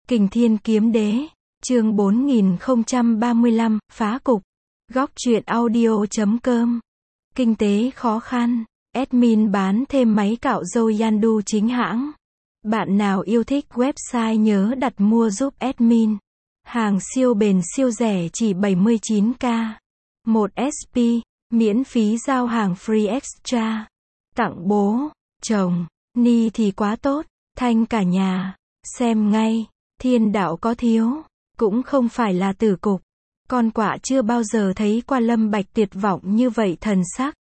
Kình Thiên Kiếm Đế, chương 4035, phá cục. Góc truyện audio.com. Kinh tế khó khăn. Admin bán thêm máy cạo râu Yandu chính hãng. Bạn nào yêu thích website nhớ đặt mua giúp admin. Hàng siêu bền siêu rẻ chỉ 79k. 1 SP, miễn phí giao hàng free extra. Tặng bố, chồng, ni thì quá tốt, thanh cả nhà. Xem ngay, thiên đạo có thiếu, cũng không phải là tử cục. Con quạ chưa bao giờ thấy qua Lâm Bạch tuyệt vọng như vậy thần sắc.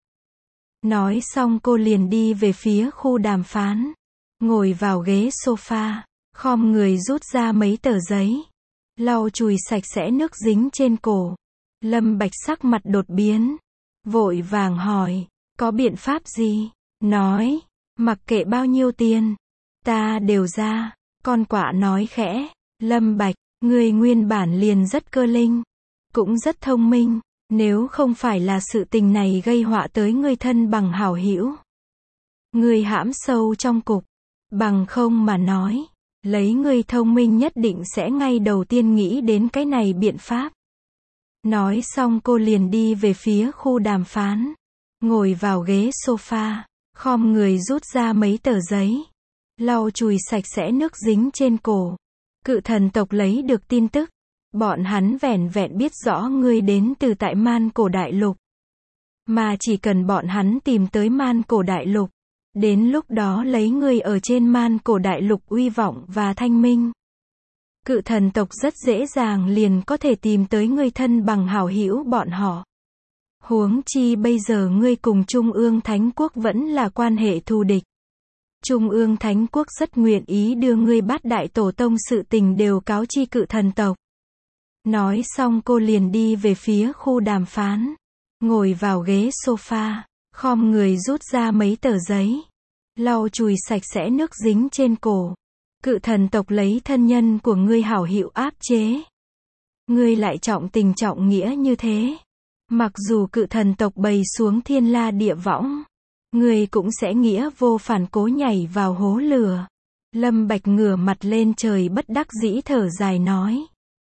Nói xong cô liền đi về phía khu đàm phán. Ngồi vào ghế sofa, khom người rút ra mấy tờ giấy. Lau chùi sạch sẽ nước dính trên cổ. Lâm Bạch sắc mặt đột biến. Vội vàng hỏi, có biện pháp gì? Nói, mặc kệ bao nhiêu tiền, ta đều ra. Con quạ nói khẽ, Lâm Bạch, người nguyên bản liền rất cơ linh, cũng rất thông minh, nếu không phải là sự tình này gây họa tới người thân bằng hảo hữu. Người hãm sâu trong cục, bằng không mà nói, lấy người thông minh nhất định sẽ ngay đầu tiên nghĩ đến cái này biện pháp. Nói xong cô liền đi về phía khu đàm phán, ngồi vào ghế sofa, khom người rút ra mấy tờ giấy. Lau chùi sạch sẽ nước dính trên cổ. Cự thần tộc lấy được tin tức. Bọn hắn vẻn vẹn biết rõ ngươi đến từ tại Man Cổ Đại Lục. Mà chỉ cần bọn hắn tìm tới Man Cổ Đại Lục. Đến lúc đó lấy ngươi ở trên Man Cổ Đại Lục uy vọng và thanh minh. Cự thần tộc rất dễ dàng liền có thể tìm tới ngươi thân bằng hảo hữu bọn họ. Huống chi bây giờ ngươi cùng Trung ương Thánh Quốc vẫn là quan hệ thù địch. Trung ương Thánh Quốc rất nguyện ý đưa ngươi bát đại tổ tông sự tình đều cáo chi cự thần tộc. Nói xong cô liền đi về phía khu đàm phán. Ngồi vào ghế sofa, khom người rút ra mấy tờ giấy. Lau chùi sạch sẽ nước dính trên cổ. Cự thần tộc lấy thân nhân của ngươi hảo hữu áp chế. Ngươi lại trọng tình trọng nghĩa như thế. Mặc dù cự thần tộc bày xuống thiên la địa võng, ngươi cũng sẽ nghĩa vô phản cố nhảy vào hố lửa. Lâm Bạch ngửa mặt lên trời bất đắc dĩ thở dài nói.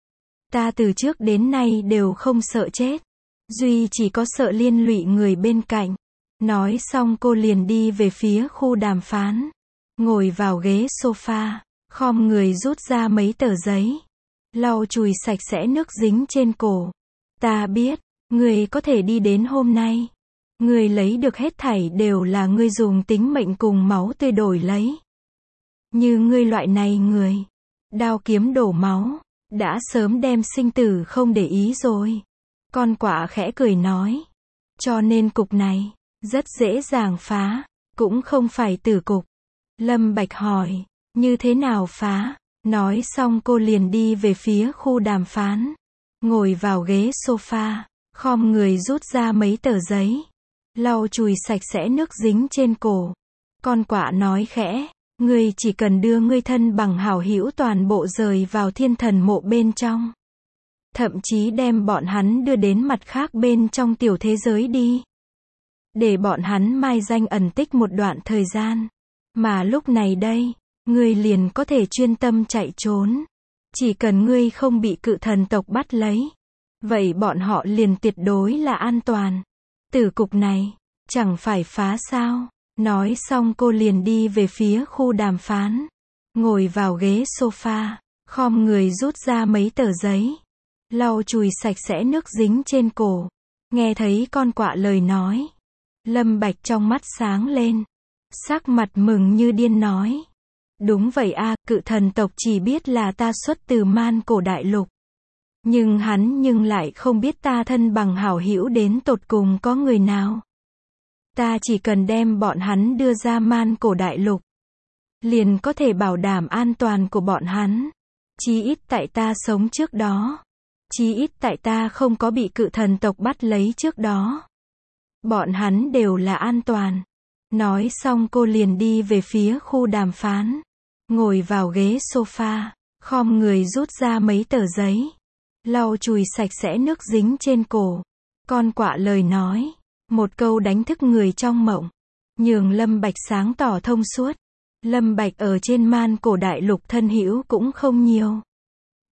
Ta từ trước đến nay đều không sợ chết. Duy chỉ có sợ liên lụy người bên cạnh. Nói xong cô liền đi về phía khu đàm phán. Ngồi vào ghế sofa, khom người rút ra mấy tờ giấy. Lau chùi sạch sẽ nước dính trên cổ. Ta biết, ngươi có thể đi đến hôm nay. Ngươi lấy được hết thảy đều là ngươi dùng tính mệnh cùng máu tươi đổi lấy. Như ngươi loại này người, đao kiếm đổ máu, đã sớm đem sinh tử không để ý rồi. Con quạ khẽ cười nói. Cho nên cục này, rất dễ dàng phá, cũng không phải tử cục. Lâm Bạch hỏi, như thế nào phá? Nói xong cô liền đi về phía khu đàm phán. Ngồi vào ghế sofa, khom người rút ra mấy tờ giấy. Lau chùi sạch sẽ nước dính trên cổ. Con quạ nói khẽ, ngươi chỉ cần đưa ngươi thân bằng hảo hữu toàn bộ rời vào thiên thần mộ bên trong. Thậm chí đem bọn hắn đưa đến mặt khác bên trong tiểu thế giới đi. Để bọn hắn mai danh ẩn tích một đoạn thời gian. Mà lúc này đây, ngươi liền có thể chuyên tâm chạy trốn. Chỉ cần ngươi không bị cự thần tộc bắt lấy. Vậy bọn họ liền tuyệt đối là an toàn. Tử cục này, chẳng phải phá sao? Nói xong cô liền đi về phía khu đàm phán. Ngồi vào ghế sofa, khom người rút ra mấy tờ giấy. Lau chùi sạch sẽ nước dính trên cổ. Nghe thấy con quạ lời nói. Lâm Bạch trong mắt sáng lên. Sắc mặt mừng như điên nói. Đúng vậy a, cự thần tộc chỉ biết là ta xuất từ Man Cổ Đại Lục. Nhưng hắn lại không biết ta thân bằng hảo hữu đến tột cùng có người nào. Ta chỉ cần đem bọn hắn đưa ra Man Cổ Đại Lục, liền có thể bảo đảm an toàn của bọn hắn. Chí ít tại ta sống trước đó. Chí ít tại ta không có bị cự thần tộc bắt lấy trước đó. Bọn hắn đều là an toàn. Nói xong cô liền đi về phía khu đàm phán. Ngồi vào ghế sofa, khom người rút ra mấy tờ giấy. Lau chùi sạch sẽ nước dính trên cổ. Con quạ lời nói. Một câu đánh thức người trong mộng. Nhường Lâm Bạch sáng tỏ thông suốt. Lâm Bạch ở trên Man Cổ Đại Lục thân hữu cũng không nhiều.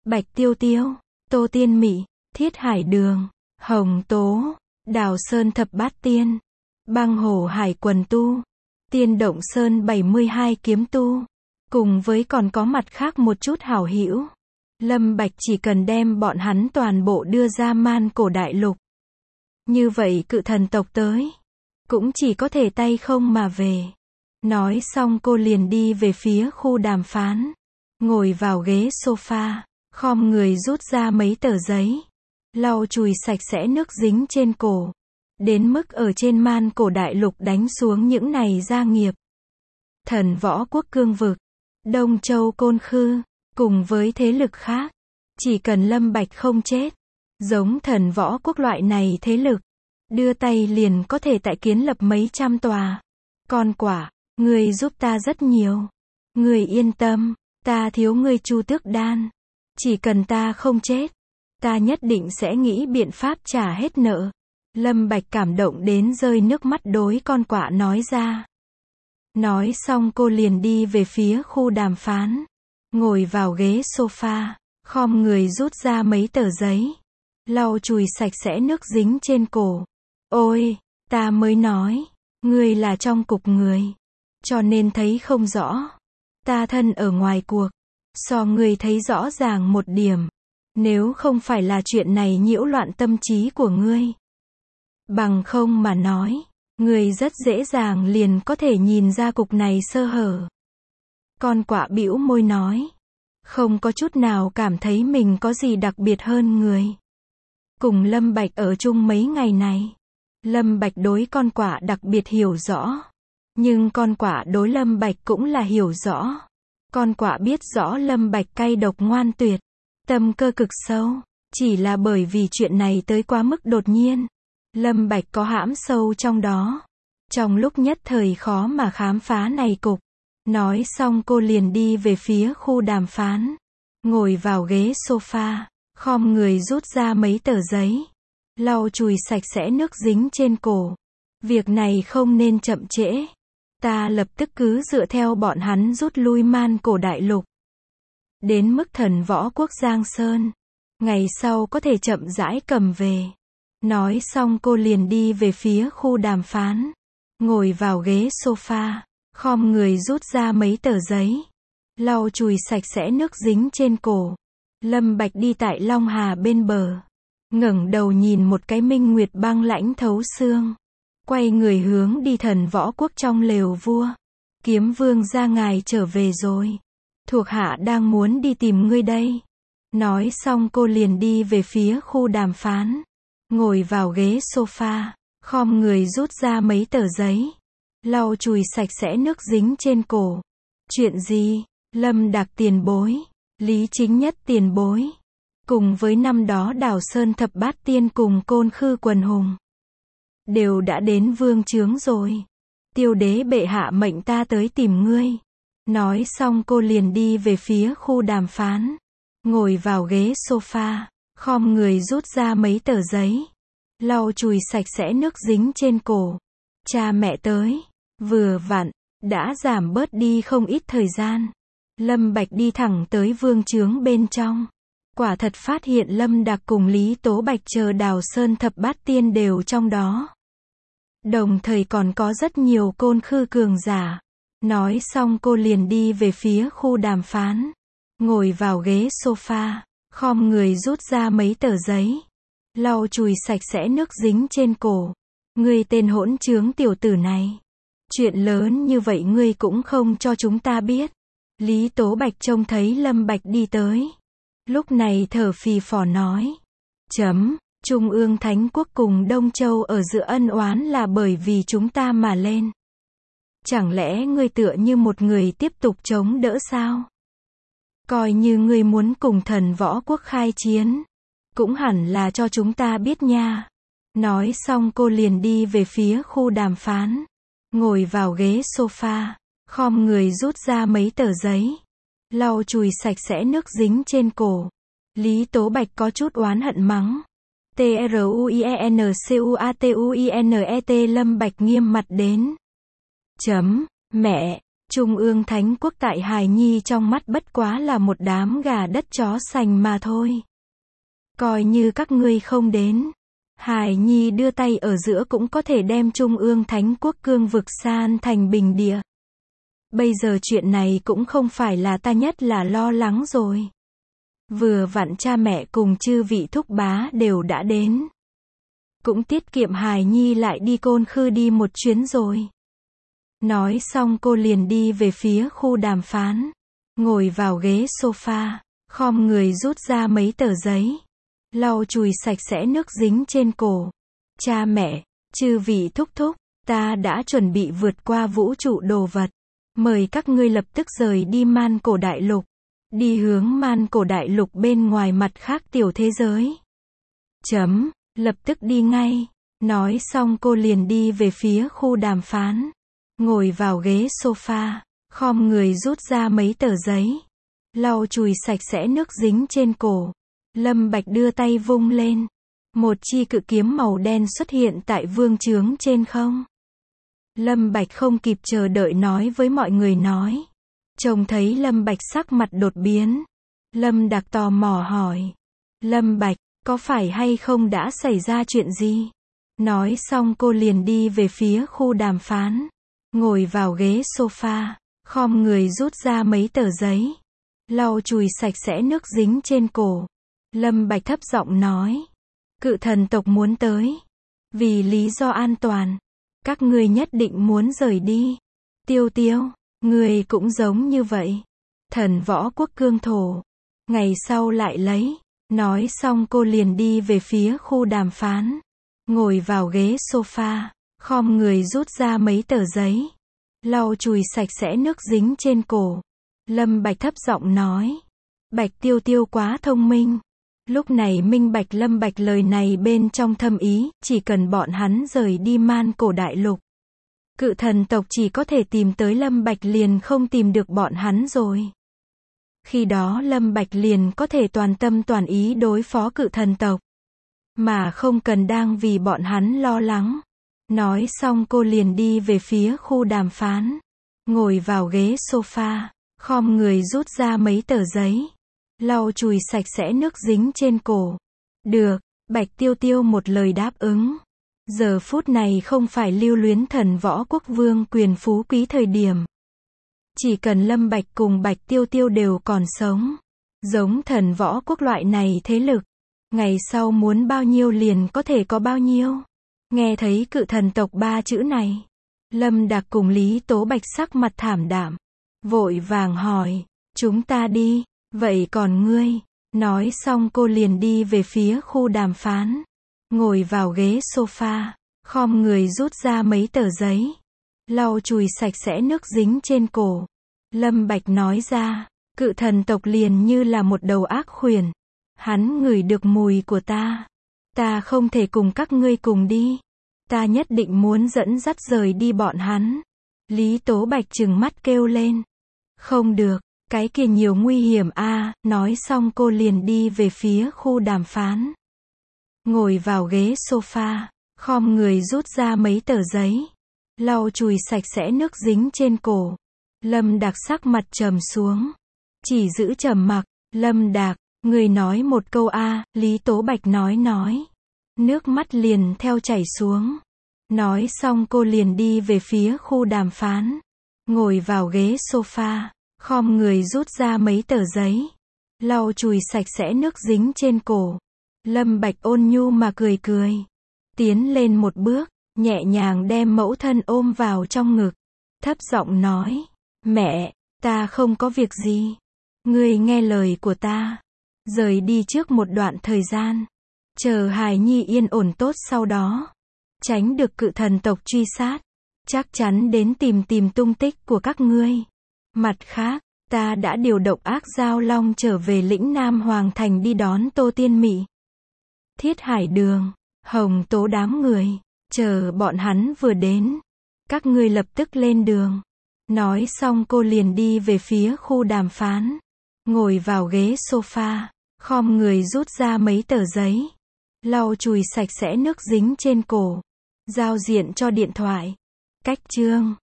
Bạch Tiêu Tiêu, Tô Tiên Mị, Thiết Hải Đường, Hồng Tố, Đào Sơn Thập Bát Tiên, Băng Hổ Hải Quần Tu, Tiên Động Sơn 72 Kiếm Tu, cùng với còn có mặt khác một chút hảo hữu. Lâm Bạch chỉ cần đem bọn hắn toàn bộ đưa ra Man Cổ Đại Lục. Như vậy cự thần tộc tới, cũng chỉ có thể tay không mà về. Nói xong cô liền đi về phía khu đàm phán, ngồi vào ghế sofa, khom người rút ra mấy tờ giấy, lau chùi sạch sẽ nước dính trên cổ, đến mức ở trên Man Cổ Đại Lục đánh xuống những này gia nghiệp. Thần Võ Quốc cương vực, Đông Châu Côn Khư, cùng với thế lực khác, chỉ cần Lâm Bạch không chết, giống Thần Võ Quốc loại này thế lực, đưa tay liền có thể tại kiến lập mấy trăm tòa. Con Quả, ngươi giúp ta rất nhiều. Ngươi yên tâm, ta thiếu ngươi Chu Tước Đan. Chỉ cần ta không chết, ta nhất định sẽ nghĩ biện pháp trả hết nợ. Lâm Bạch cảm động đến rơi nước mắt đối Con Quả nói ra. Nói xong cô liền đi về phía khu đàm phán, ngồi vào ghế sofa, khom người rút ra mấy tờ giấy, lau chùi sạch sẽ nước dính trên cổ. Ôi, ta mới nói, ngươi là trong cục người, cho nên thấy không rõ. Ta thân ở ngoài cuộc, so ngươi thấy rõ ràng một điểm. Nếu không phải là chuyện này nhiễu loạn tâm trí của ngươi, bằng không mà nói, ngươi rất dễ dàng liền có thể nhìn ra cục này sơ hở. Con Quả bĩu môi nói, không có chút nào cảm thấy mình có gì đặc biệt hơn người. Cùng Lâm Bạch ở chung mấy ngày này, Lâm Bạch đối Con Quả đặc biệt hiểu rõ. Nhưng Con Quả đối Lâm Bạch cũng là hiểu rõ. Con Quả biết rõ Lâm Bạch cay độc ngoan tuyệt, tâm cơ cực sâu. Chỉ là bởi vì chuyện này tới quá mức đột nhiên, Lâm Bạch có hãm sâu trong đó. Trong lúc nhất thời khó mà khám phá này cục. Nói xong cô liền đi về phía khu đàm phán, ngồi vào ghế sofa, khom người rút ra mấy tờ giấy, lau chùi sạch sẽ nước dính trên cổ. Việc này không nên chậm trễ. Ta lập tức cứ dựa theo bọn hắn rút lui Man Cổ Đại Lục, đến mức Thần Võ Quốc Giang Sơn, ngày sau có thể chậm rãi cầm về. Nói xong cô liền đi về phía khu đàm phán, ngồi vào ghế sofa, khom người rút ra mấy tờ giấy, lau chùi sạch sẽ nước dính trên cổ. Lâm Bạch đi tại Long Hà bên bờ, ngẩng đầu nhìn một cái minh nguyệt băng lãnh thấu xương, quay người hướng đi Thần Võ Quốc trong lều vua. Kiếm Vương gia ngài trở về rồi, thuộc hạ đang muốn đi tìm ngươi đây. Nói xong cô liền đi về phía khu đàm phán, ngồi vào ghế sofa, khom người rút ra mấy tờ giấy, lau chùi sạch sẽ nước dính trên cổ. Chuyện gì? Lâm Đạc tiền bối, Lý Chính Nhất tiền bối, cùng với năm đó Đào Sơn Thập Bát Tiên cùng Côn Khư quần hùng, đều đã đến vương trướng rồi. Tiêu đế bệ hạ mệnh ta tới tìm ngươi. Nói xong cô liền đi về phía khu đàm phán, ngồi vào ghế sofa, khom người rút ra mấy tờ giấy, lau chùi sạch sẽ nước dính trên cổ. Cha mẹ tới, vừa vặn, đã giảm bớt đi không ít thời gian. Lâm Bạch đi thẳng tới vương trướng bên trong. Quả thật phát hiện Lâm Đạc cùng Lý Tố Bạch chờ Đào Sơn Thập Bát Tiên đều trong đó. Đồng thời còn có rất nhiều Côn Khư cường giả. Nói xong cô liền đi về phía khu đàm phán, ngồi vào ghế sofa, khom người rút ra mấy tờ giấy, lau chùi sạch sẽ nước dính trên cổ. Ngươi tên hỗn trướng tiểu tử này, chuyện lớn như vậy ngươi cũng không cho chúng ta biết. Lý Tố Bạch trông thấy Lâm Bạch đi tới, lúc này thở phì phò nói, Trung ương Thánh Quốc cùng Đông Châu ở giữa ân oán là bởi vì chúng ta mà lên. Chẳng lẽ ngươi tựa như một người tiếp tục chống đỡ sao? Coi như ngươi muốn cùng Thần Võ Quốc khai chiến, cũng hẳn là cho chúng ta biết nha. Nói xong cô liền đi về phía khu đàm phán, ngồi vào ghế sofa, khom người rút ra mấy tờ giấy, lau chùi sạch sẽ nước dính trên cổ. Lý Tố Bạch có chút oán hận mắng. TRUIENCUATUINET Lâm Bạch nghiêm mặt đến. Mẹ, Trung ương Thánh Quốc tại hài nhi trong mắt bất quá là một đám gà đất chó sành mà thôi. Coi như các ngươi không đến. Hài nhi đưa tay ở giữa cũng có thể đem Trung ương Thánh Quốc cương vực san thành bình địa. Bây giờ chuyện này cũng không phải là ta nhất là lo lắng rồi. Vừa vặn cha mẹ cùng chư vị thúc bá đều đã đến. Cũng tiết kiệm hài nhi lại đi Côn Khư đi một chuyến rồi. Nói xong cô liền đi về phía khu đàm phán. Ngồi vào ghế sofa, khom người rút ra mấy tờ giấy. Lau chùi sạch sẽ nước dính trên cổ. Cha mẹ, chư vị thúc thúc, ta đã chuẩn bị vượt qua vũ trụ đồ vật. Mời các ngươi lập tức rời đi Man Cổ Đại Lục. Đi hướng Man Cổ Đại Lục bên ngoài mặt khác tiểu thế giới. Lập tức đi ngay. Nói xong cô liền đi về phía khu đàm phán. Ngồi vào ghế sofa, khom người rút ra mấy tờ giấy. Lau chùi sạch sẽ nước dính trên cổ. Lâm Bạch đưa tay vung lên. Một chi cự kiếm màu đen xuất hiện tại vương trướng trên không. Lâm Bạch không kịp chờ đợi nói với mọi người nói. Trông thấy Lâm Bạch sắc mặt đột biến. Lâm Đạc tò mò hỏi. Lâm Bạch, có phải hay không đã xảy ra chuyện gì? Nói xong cô liền đi về phía khu đàm phán. Ngồi vào ghế sofa, khom người rút ra mấy tờ giấy. Lau chùi sạch sẽ nước dính trên cổ. Lâm Bạch thấp giọng nói. Cự thần tộc muốn tới. Vì lý do an toàn. Các ngươi nhất định muốn rời đi. Tiêu Tiêu, ngươi cũng giống như vậy. Thần võ quốc cương thổ. Ngày sau lại lấy. Nói xong cô liền đi về phía khu đàm phán. Ngồi vào ghế sofa, khom người rút ra mấy tờ giấy. Lau chùi sạch sẽ nước dính trên cổ. Lâm Bạch thấp giọng nói. Bạch Tiêu Tiêu quá thông minh. Lúc này minh bạch Lâm Bạch lời này bên trong thâm ý, chỉ cần bọn hắn rời đi Man Cổ Đại Lục. Cự thần tộc chỉ có thể tìm tới Lâm Bạch liền không tìm được bọn hắn rồi. Khi đó Lâm Bạch liền có thể toàn tâm toàn ý đối phó cự thần tộc. Mà không cần đang vì bọn hắn lo lắng. Nói xong cô liền đi về phía khu đàm phán. Ngồi vào ghế sofa, khom người rút ra mấy tờ giấy. Lau chùi sạch sẽ nước dính trên cổ. Được, Bạch Tiêu Tiêu một lời đáp ứng. Giờ phút này không phải lưu luyến thần võ quốc vương quyền phú quý thời điểm. Chỉ cần Lâm Bạch cùng Bạch Tiêu Tiêu đều còn sống. Giống thần võ quốc loại này thế lực. Ngày sau muốn bao nhiêu liền có thể có bao nhiêu. Nghe thấy cự thần tộc 3 chữ này. Lâm Đạc cùng Lý Tố Bạch sắc mặt thảm đạm. Vội vàng hỏi. Chúng ta đi. Vậy còn ngươi? Nói xong cô liền đi về phía khu đàm phán. Ngồi vào ghế sofa. Khom người rút ra mấy tờ giấy. Lau chùi sạch sẽ nước dính trên cổ. Lâm Bạch nói ra. Cự thần tộc liền như là một đầu ác khuyển. Hắn ngửi được mùi của ta. Ta không thể cùng các ngươi cùng đi. Ta nhất định muốn dẫn dắt rời đi bọn hắn. Lý Tố Bạch trừng mắt kêu lên. Không được, cái kia nhiều nguy hiểm a. Nói xong cô liền đi về phía khu đàm phán. Ngồi vào ghế sofa, khom người rút ra mấy tờ giấy. Lau chùi sạch sẽ nước dính trên cổ. Lâm Đạc sắc mặt trầm xuống. Chỉ giữ trầm mặc. Lâm Đạc, người nói một câu a. Lý Tố Bạch nói. Nước mắt liền theo chảy xuống. Nói xong cô liền đi về phía khu đàm phán. Ngồi vào ghế sofa, khom người rút ra mấy tờ giấy. Lau chùi sạch sẽ nước dính trên cổ. Lâm Bạch ôn nhu mà cười. Tiến lên một bước, nhẹ nhàng đem mẫu thân ôm vào trong ngực. Thấp giọng nói. Mẹ, ta không có việc gì. Ngươi nghe lời của ta. Rời đi trước một đoạn thời gian. Chờ hài nhi yên ổn tốt sau đó. Tránh được cự thần tộc truy sát. Chắc chắn đến tìm tung tích của các ngươi. Mặt khác, ta đã điều động ác giao long trở về lĩnh Nam Hoàng Thành đi đón Tô Tiên Mị. Thiết Hải Đường, Hồng Tố đám người. Chờ bọn hắn vừa đến. Các ngươi lập tức lên đường. Nói xong cô liền đi về phía khu đàm phán. Ngồi vào ghế sofa, khom người rút ra mấy tờ giấy. Lau chùi sạch sẽ nước dính trên cổ. Giao diện cho điện thoại. Cách chương